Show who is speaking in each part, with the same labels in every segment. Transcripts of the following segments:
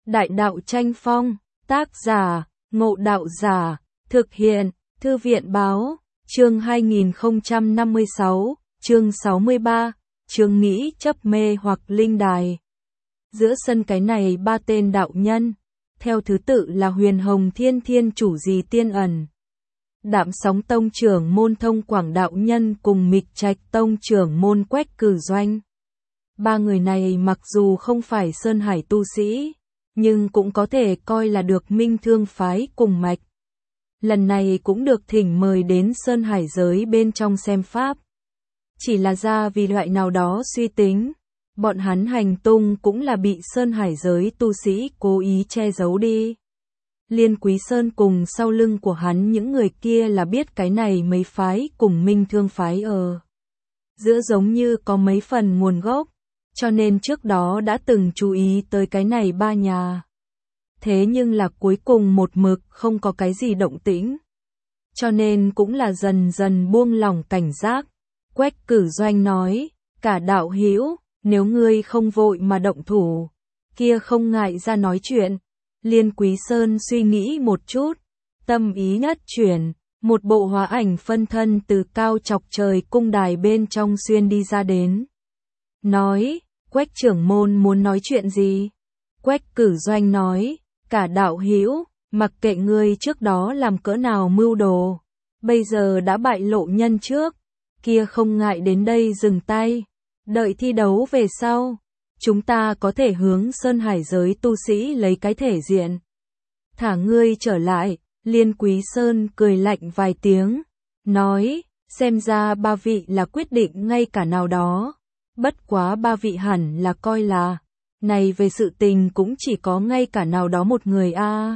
Speaker 1: Đại đạo tranh phong, tác giả, Ngộ Đạo Giả, thực hiện, Thư viện báo, chương 2056, chương 63, chương nghĩ chấp mê hoặc linh đài. Giữa sân cái này ba tên đạo nhân, theo thứ tự là Huyền Hồng Thiên Thiên chủ Dì Tiên Ẩn, Đạm Sóng Tông trưởng môn Thông Quảng đạo nhân cùng Mịch Trạch Tông trưởng môn Quách Cử Doanh. Ba người này mặc dù không phải Sơn Hải tu sĩ, nhưng cũng có thể coi là được Minh Thương phái cùng mạch. Lần này cũng được thỉnh mời đến Sơn Hải giới bên trong xem pháp. Chỉ là ra vì loại nào đó suy tính, bọn hắn hành tung cũng là bị Sơn Hải giới tu sĩ cố ý che giấu đi. Liên Quý Sơn cùng sau lưng của hắn những người kia là biết cái này mấy phái cùng Minh Thương phái ở giữa giống như có mấy phần nguồn gốc, cho nên trước đó đã từng chú ý tới cái này ba nhà. Thế nhưng là cuối cùng một mực không có cái gì động tĩnh, cho nên cũng là dần dần buông lỏng cảnh giác. Quách Cử Doanh nói, cả đạo hữu, nếu ngươi không vội mà động thủ, kia không ngại ra nói chuyện. Liên Quý Sơn suy nghĩ một chút, tâm ý nhất chuyển, một bộ hóa ảnh phân thân từ cao chọc trời cung đài bên trong xuyên đi ra đến. Nói, Quách trưởng môn muốn nói chuyện gì? Quách Cử Doanh nói, cả đạo hữu, mặc kệ ngươi trước đó làm cỡ nào mưu đồ, bây giờ đã bại lộ nhân trước, kia không ngại đến đây dừng tay, đợi thi đấu về sau, chúng ta có thể hướng Sơn Hải giới tu sĩ lấy cái thể diện. Thả ngươi trở lại, Liên Quý Sơn cười lạnh vài tiếng, nói, xem ra ba vị là quyết định ngay cả nào đó, bất quá ba vị hẳn là coi là, này về sự tình cũng chỉ có ngay cả nào đó một người a.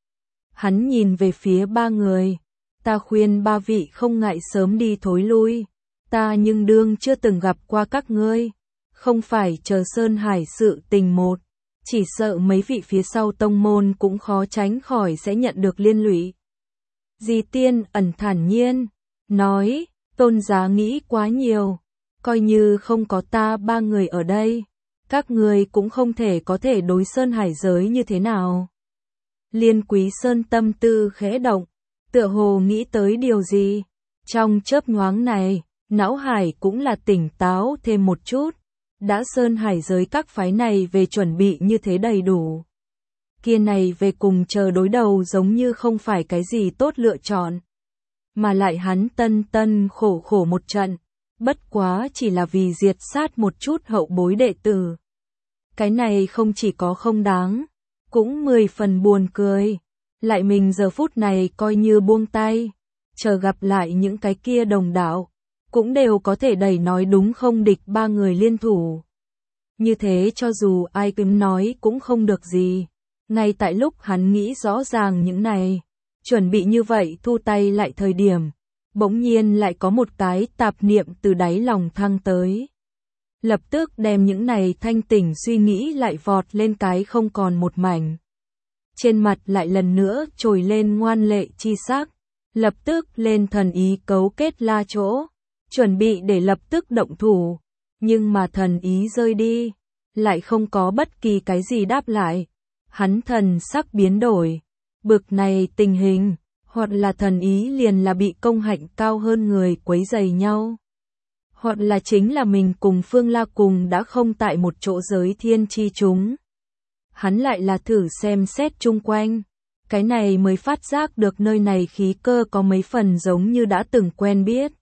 Speaker 1: Hắn nhìn về phía ba người, ta khuyên ba vị không ngại sớm đi thối lui, ta nhưng đương chưa từng gặp qua các ngươi, không phải chờ Sơn Hải sự tình một, chỉ sợ mấy vị phía sau tông môn cũng khó tránh khỏi sẽ nhận được liên lụy. Dì Tiên Ẩn thản nhiên, nói, tôn giá nghĩ quá nhiều, coi như không có ta ba người ở đây, các ngươi cũng không thể có thể đối Sơn Hải giới như thế nào. Liên Quý Sơn tâm tư khẽ động, tựa hồ nghĩ tới điều gì, trong chớp nhoáng này, não hải cũng là tỉnh táo thêm một chút. Đã Sơn Hải giới các phái này về chuẩn bị như thế đầy đủ, kia này về cùng chờ đối đầu giống như không phải cái gì tốt lựa chọn, mà lại hắn tân khổ một trận, bất quá chỉ là vì diệt sát một chút hậu bối đệ tử. Cái này không chỉ có không đáng, cũng 10 phần buồn cười, lại mình giờ phút này coi như buông tay, chờ gặp lại những cái kia đồng đạo, cũng đều có thể đẩy nói đúng không địch ba người liên thủ. Như thế cho dù ai cứ nói cũng không được gì. Ngay tại lúc hắn nghĩ rõ ràng những này, chuẩn bị như vậy thu tay lại thời điểm, bỗng nhiên lại có một cái tạp niệm từ đáy lòng thăng tới. Lập tức đem những này thanh tỉnh suy nghĩ lại vọt lên cái không còn một mảnh. Trên mặt lại lần nữa trồi lên ngoan lệ chi sắc, lập tức lên thần ý cấu kết la chỗ, chuẩn bị để lập tức động thủ, nhưng mà thần ý rơi đi, lại không có bất kỳ cái gì đáp lại. Hắn thần sắc biến đổi, bực này tình hình, hoặc là thần ý liền là bị công hạnh cao hơn người quấy rầy nhau, hoặc là chính là mình cùng Phương La cùng đã không tại một chỗ giới thiên chi chúng. Hắn lại là thử xem xét chung quanh, cái này mới phát giác được nơi này khí cơ có mấy phần giống như đã từng quen biết.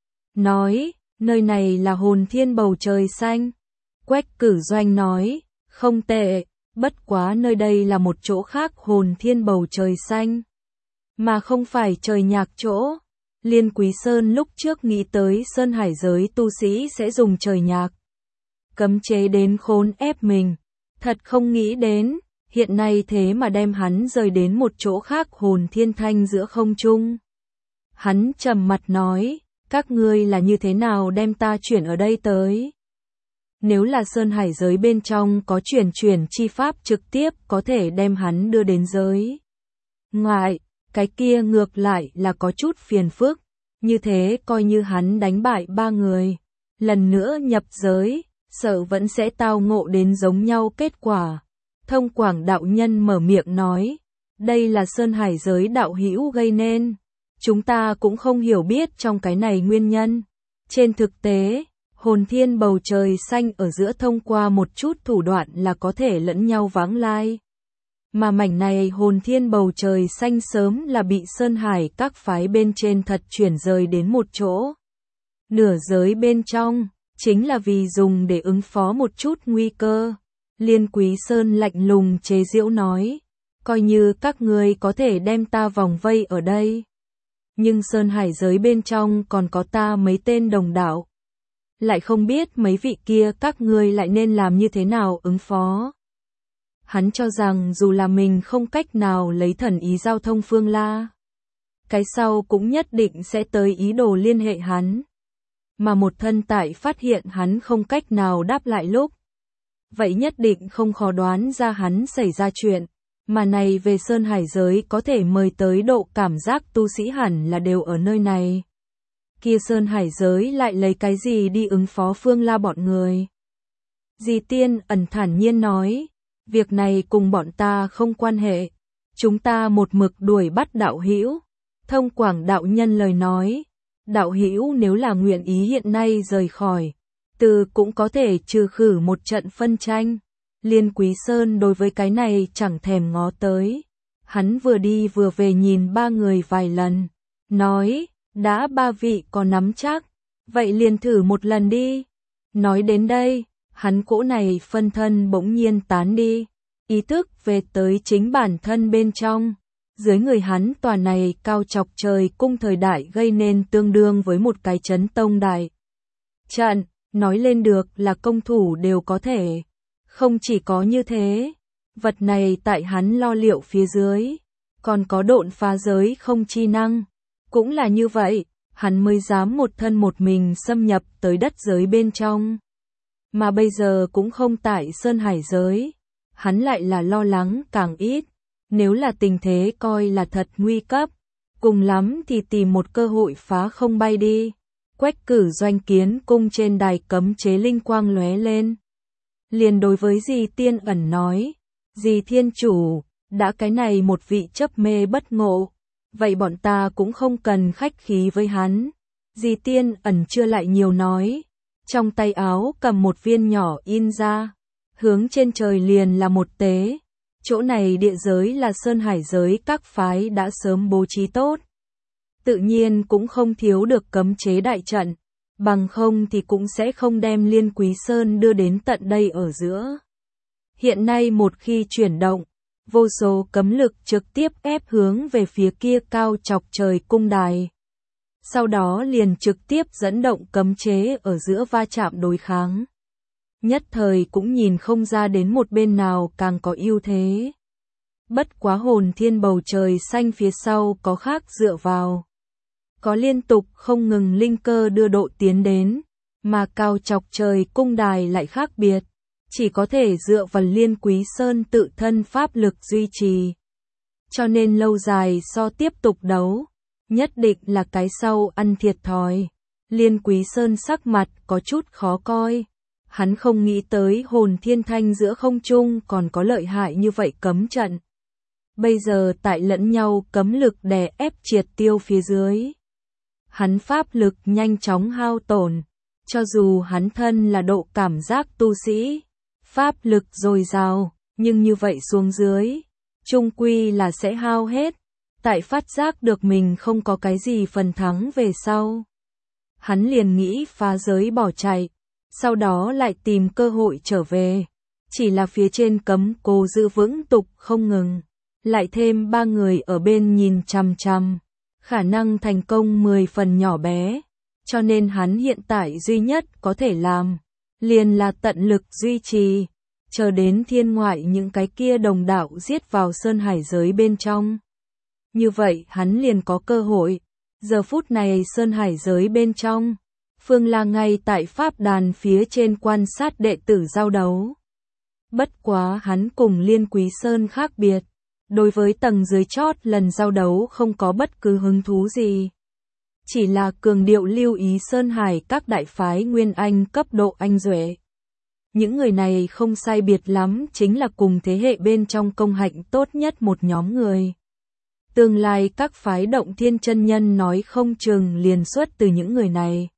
Speaker 1: Nói, nơi này là Hồn Thiên bầu trời xanh. Quách Cử Doanh nói, không tệ, bất quá nơi đây là một chỗ khác Hồn Thiên bầu trời xanh, mà không phải trời nhạc chỗ. Liên Quý Sơn lúc trước nghĩ tới Sơn Hải giới tu sĩ sẽ dùng trời nhạc cấm chế đến khốn ép mình, thật không nghĩ đến, hiện nay thế mà đem hắn rời đến một chỗ khác Hồn Thiên thanh giữa không trung. Hắn trầm mặt nói, các ngươi là như thế nào đem ta chuyển ở đây tới? Nếu là Sơn Hải giới bên trong có chuyển chi pháp trực tiếp có thể đem hắn đưa đến giới ngoại, cái kia ngược lại là có chút phiền phức, như thế coi như hắn đánh bại ba người, lần nữa nhập giới, sợ vẫn sẽ tao ngộ đến giống nhau kết quả. Thông Quảng đạo nhân mở miệng nói, đây là Sơn Hải giới đạo hữu gây nên. Chúng ta cũng không hiểu biết trong cái này nguyên nhân. Trên thực tế, hồn thiên bầu trời xanh ở giữa thông qua một chút thủ đoạn là có thể lẫn nhau vãng lai. Mà mảnh này hồn thiên bầu trời xanh sớm là bị Sơn Hải các phái bên trên thật chuyển rời đến một chỗ. Nửa giới bên trong, chính là vì dùng để ứng phó một chút nguy cơ. Liên Quý Sơn lạnh lùng chế giễu nói, coi như các ngươi có thể đem ta vòng vây ở đây. Nhưng Sơn Hải giới bên trong còn có ta mấy tên đồng đạo. Lại không biết mấy vị kia các ngươi lại nên làm như thế nào ứng phó. Hắn cho rằng dù là mình không cách nào lấy thần ý giao thông Phương La, cái sau cũng nhất định sẽ tới ý đồ liên hệ hắn. Mà một thân tại phát hiện hắn không cách nào đáp lại lúc, vậy nhất định không khó đoán ra hắn xảy ra chuyện. Mà này về Sơn Hải giới có thể mời tới độ cảm giác tu sĩ hẳn là đều ở nơi này. Kia Sơn Hải giới lại lấy cái gì đi ứng phó Phương La bọn người? Dì Tiên ẩn thản nhiên nói, việc này cùng bọn ta không quan hệ. Chúng ta một mực đuổi bắt đạo hữu. Thông Quảng đạo nhân lời nói, đạo hữu nếu là nguyện ý hiện nay rời khỏi, từ cũng có thể trừ khử một trận phân tranh. Liên Quý Sơn đối với cái này chẳng thèm ngó tới. Hắn vừa đi vừa về nhìn ba người vài lần, nói, đã ba vị có nắm chắc, vậy liền thử một lần đi. Nói đến đây, hắn cỗ này phân thân bỗng nhiên tán đi, ý thức về tới chính bản thân bên trong. Dưới người hắn tòa này cao chọc trời cung thời đại gây nên tương đương với một cái chấn tông đại trận, nói lên được là công thủ đều có thể. Không chỉ có như thế, vật này tại hắn lo liệu phía dưới, còn có độn phá giới không chi năng. Cũng là như vậy, hắn mới dám một thân một mình xâm nhập tới đất giới bên trong. Mà bây giờ cũng không tại Sơn Hải giới, hắn lại là lo lắng càng ít. Nếu là tình thế coi là thật nguy cấp, cùng lắm thì tìm một cơ hội phá không bay đi. Quách Cử Doanh kiến cung trên đài cấm chế linh quang lóe lên. Liền đối với dì Tiên ẩn nói, dì Thiên Chủ, đã cái này một vị chấp mê bất ngộ, vậy bọn ta cũng không cần khách khí với hắn. Dì Tiên ẩn chưa lại nhiều nói, trong tay áo cầm một viên nhỏ in ra, hướng trên trời liền là một tế. Chỗ này địa giới là Sơn Hải giới các phái đã sớm bố trí tốt. Tự nhiên cũng không thiếu được cấm chế đại trận, bằng không thì cũng sẽ không đem Liên Quý Sơn đưa đến tận đây ở giữa. Hiện nay một khi chuyển động, vô số cấm lực trực tiếp ép hướng về phía kia cao chọc trời cung đài. Sau đó liền trực tiếp dẫn động cấm chế ở giữa va chạm đối kháng. Nhất thời cũng nhìn không ra đến một bên nào càng có ưu thế. Bất quá hồn thiên bầu trời xanh phía sau có khác dựa vào. Có liên tục không ngừng linh cơ đưa độ tiến đến, mà cao chọc trời cung đài lại khác biệt. Chỉ có thể dựa vào Liên Quý Sơn tự thân pháp lực duy trì. Cho nên lâu dài so tiếp tục đấu, nhất định là cái sau ăn thiệt thòi. Liên Quý Sơn sắc mặt có chút khó coi. Hắn không nghĩ tới hồn thiên thanh giữa không trung còn có lợi hại như vậy cấm trận. Bây giờ tại lẫn nhau cấm lực đè ép triệt tiêu phía dưới. Hắn pháp lực nhanh chóng hao tổn. Cho dù hắn thân là độ cảm giác tu sĩ, pháp lực dồi dào, nhưng như vậy xuống dưới, chung quy là sẽ hao hết. Tại phát giác được mình không có cái gì phần thắng về sau, hắn liền nghĩ phá giới bỏ chạy. Sau đó lại tìm cơ hội trở về. Chỉ là phía trên cấm cố giữ vững tục không ngừng. Lại thêm 3 người ở bên nhìn chằm chằm. Khả năng thành công 10 phần nhỏ bé. Cho nên hắn hiện tại duy nhất có thể làm, liền là tận lực duy trì. Chờ đến thiên ngoại những cái kia đồng đạo giết vào Sơn Hải giới bên trong. Như vậy hắn liền có cơ hội. Giờ phút này Sơn Hải giới bên trong, Phương La ngay tại pháp đàn phía trên quan sát đệ tử giao đấu. Bất quá hắn cùng Liên Quý Sơn khác biệt, đối với tầng dưới chót lần giao đấu không có bất cứ hứng thú gì. Chỉ là cường điệu lưu ý Sơn Hải các đại phái nguyên anh cấp độ anh duệ. Những người này không sai biệt lắm chính là cùng thế hệ bên trong công hạnh tốt nhất một nhóm người. Tương lai các phái Động Thiên chân nhân nói không chừng liền xuất từ những người này.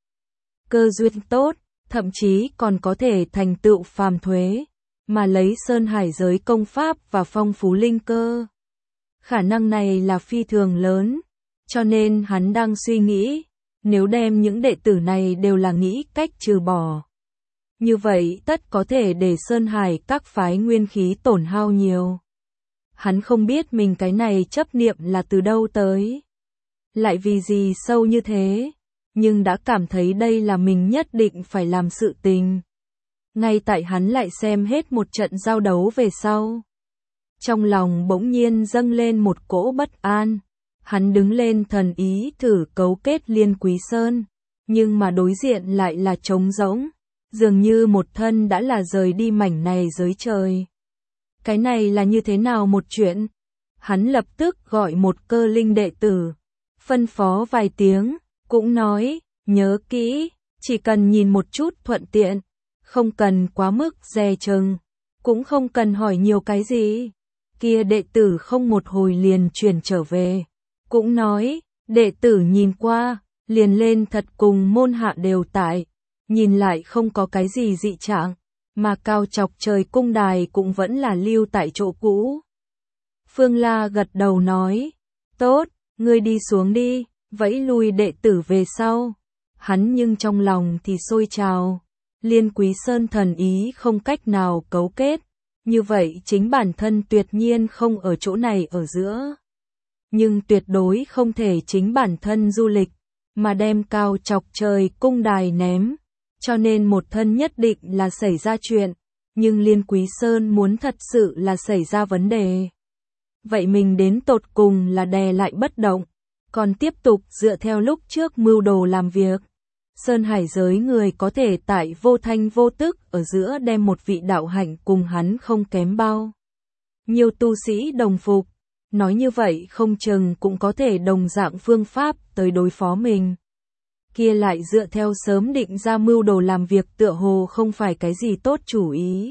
Speaker 1: Cơ duyên tốt, thậm chí còn có thể thành tựu phàm thuế, mà lấy sơn hải giới công pháp và phong phú linh cơ. Khả năng này là phi thường lớn, cho nên hắn đang suy nghĩ, nếu đem những đệ tử này đều là nghĩ cách trừ bỏ. Như vậy tất có thể để sơn hải các phái nguyên khí tổn hao nhiều. Hắn không biết mình cái này chấp niệm là từ đâu tới. Lại vì gì sâu như thế, nhưng đã cảm thấy đây là mình nhất định phải làm sự tình. Ngay tại hắn lại xem hết một trận giao đấu về sau. Trong lòng bỗng nhiên dâng lên một cỗ bất an. Hắn đứng lên thần ý thử cấu kết Liên Quý Sơn, nhưng mà đối diện lại là trống rỗng, dường như một thân đã là rời đi mảnh này giới trời. Cái này là như thế nào một chuyện? Hắn lập tức gọi một cơ linh đệ tử, phân phó vài tiếng, cũng nói, nhớ kỹ, chỉ cần nhìn một chút thuận tiện, không cần quá mức dè chừng, cũng không cần hỏi nhiều cái gì. Kia đệ tử không một hồi liền chuyển trở về, cũng nói, đệ tử nhìn qua, liền lên thật cùng môn hạ đều tại, nhìn lại không có cái gì dị trạng, mà cao chọc trời cung đài cũng vẫn là lưu tại chỗ cũ. Phương La gật đầu nói, tốt, ngươi đi xuống đi, vẫy lui đệ tử về sau. Hắn nhưng trong lòng thì sôi trào, Liên Quý Sơn thần ý không cách nào cấu kết, như vậy chính bản thân tuyệt nhiên không ở chỗ này ở giữa. Nhưng tuyệt đối không thể chính bản thân du lịch, mà đem cao chọc trời cung đài ném, cho nên một thân nhất định là xảy ra chuyện, nhưng Liên Quý Sơn muốn thật sự là xảy ra vấn đề. Vậy mình đến tột cùng là đè lại bất động, còn tiếp tục dựa theo lúc trước mưu đồ làm việc. Sơn hải giới người có thể tại vô thanh vô tức ở giữa đem một vị đạo hạnh cùng hắn không kém bao. Nhiều tu sĩ đồng phục, nói như vậy không chừng cũng có thể đồng dạng phương pháp tới đối phó mình. Kia lại dựa theo sớm định ra mưu đồ làm việc tựa hồ không phải cái gì tốt chủ ý.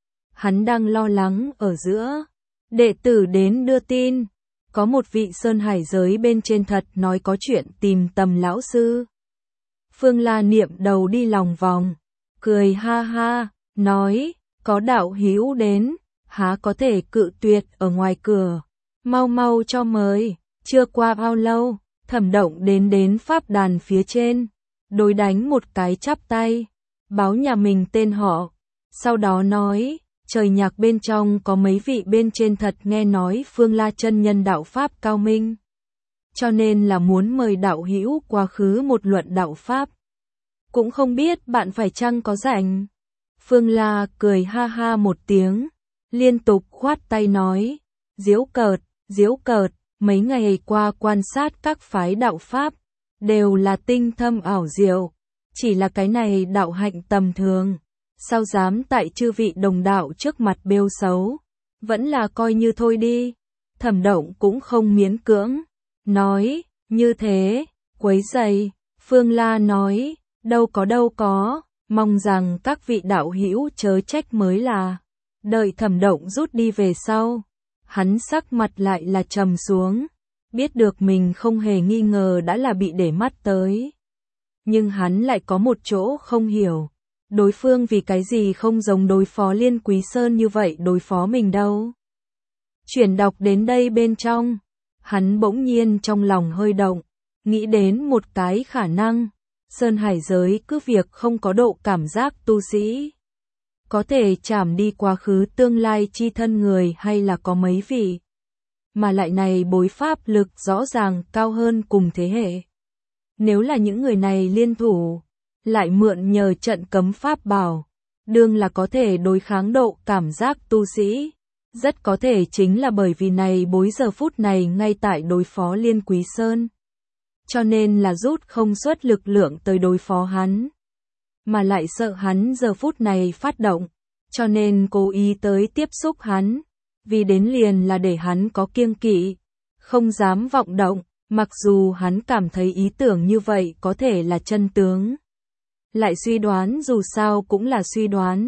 Speaker 1: Hắn đang lo lắng ở giữa. Đệ tử đến đưa tin, có một vị sơn hải giới bên trên thật nói có chuyện tìm Tầm lão sư. Phương La niệm đầu đi lòng vòng, cười ha ha, nói, có đạo hữu đến, há có thể cự tuyệt ở ngoài cửa, mau mau cho mời. Chưa qua bao lâu, Thẩm Động đến pháp đàn phía trên, đối đánh một cái chắp tay, báo nhà mình tên họ, sau đó nói, trời nhạc bên trong có mấy vị bên trên thật nghe nói Phương La chân nhân đạo pháp cao minh, cho nên là muốn mời đạo hữu quá khứ một luận đạo pháp. Cũng không biết bạn phải chăng có rảnh. Phương La cười ha ha một tiếng, liên tục khoát tay nói, diếu cợt, mấy ngày qua quan sát các phái đạo pháp, đều là tinh thâm ảo diệu, chỉ là cái này đạo hạnh tầm thường, sao dám tại chư vị đồng đạo trước mặt bêu xấu, vẫn là coi như thôi đi. Thẩm Động cũng không miễn cưỡng, nói, như thế, quấy rầy. Phương La nói, đâu có, mong rằng các vị đạo hữu chớ trách mới là. Đợi Thẩm Động rút đi về sau, hắn sắc mặt lại là trầm xuống, biết được mình không hề nghi ngờ đã là bị để mắt tới. Nhưng hắn lại có một chỗ không hiểu, đối phương vì cái gì không giống đối phó Liên Quý Sơn như vậy đối phó mình đâu. Chuyển đọc đến đây bên trong, hắn bỗng nhiên trong lòng hơi động, nghĩ đến một cái khả năng, Sơn hải giới cứ việc không có độ cảm giác tu sĩ, có thể chảm đi quá khứ tương lai chi thân người hay là có mấy vị, mà lại này bối pháp lực rõ ràng cao hơn cùng thế hệ. Nếu là những người này liên thủ, lại mượn nhờ trận cấm pháp bảo, đương là có thể đối kháng độ cảm giác tu sĩ, rất có thể chính là bởi vì này bối giờ phút này ngay tại đối phó Liên Quý Sơn. Cho nên là rút không xuất lực lượng tới đối phó hắn, mà lại sợ hắn giờ phút này phát động, cho nên cố ý tới tiếp xúc hắn, vì đến liền là để hắn có kiêng kỵ, không dám vọng động, mặc dù hắn cảm thấy ý tưởng như vậy có thể là chân tướng. Lại suy đoán dù sao cũng là suy đoán,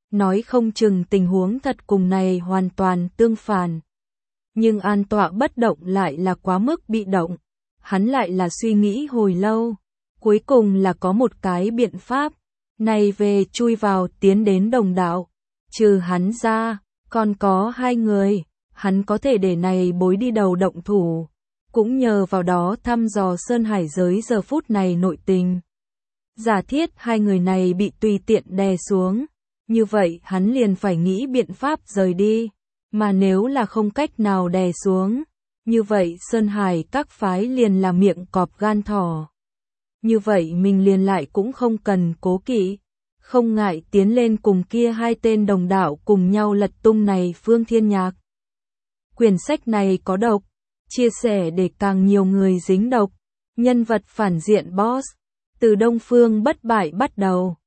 Speaker 1: nói không chừng tình huống thật cùng này hoàn toàn tương phản. Nhưng An Tọa bất động lại là quá mức bị động, hắn lại là suy nghĩ hồi lâu, cuối cùng là có một cái biện pháp, này về chui vào tiến đến đồng đạo, trừ hắn ra, còn có 2 người, hắn có thể để này bối đi đầu động thủ, cũng nhờ vào đó thăm dò Sơn Hải giới giờ phút này nội tình. Giả thiết 2 người này bị tùy tiện đè xuống, như vậy hắn liền phải nghĩ biện pháp rời đi, mà nếu là không cách nào đè xuống, như vậy Sơn Hải các phái liền là miệng cọp gan thỏ. Như vậy mình liền lại cũng không cần cố kỵ, không ngại tiến lên cùng kia 2 tên đồng đạo cùng nhau lật tung này Phương Thiên Nhạc. Quyển sách này có độc, chia sẻ để càng nhiều người dính độc, nhân vật phản diện boss, từ Đông Phương bất bại bắt đầu.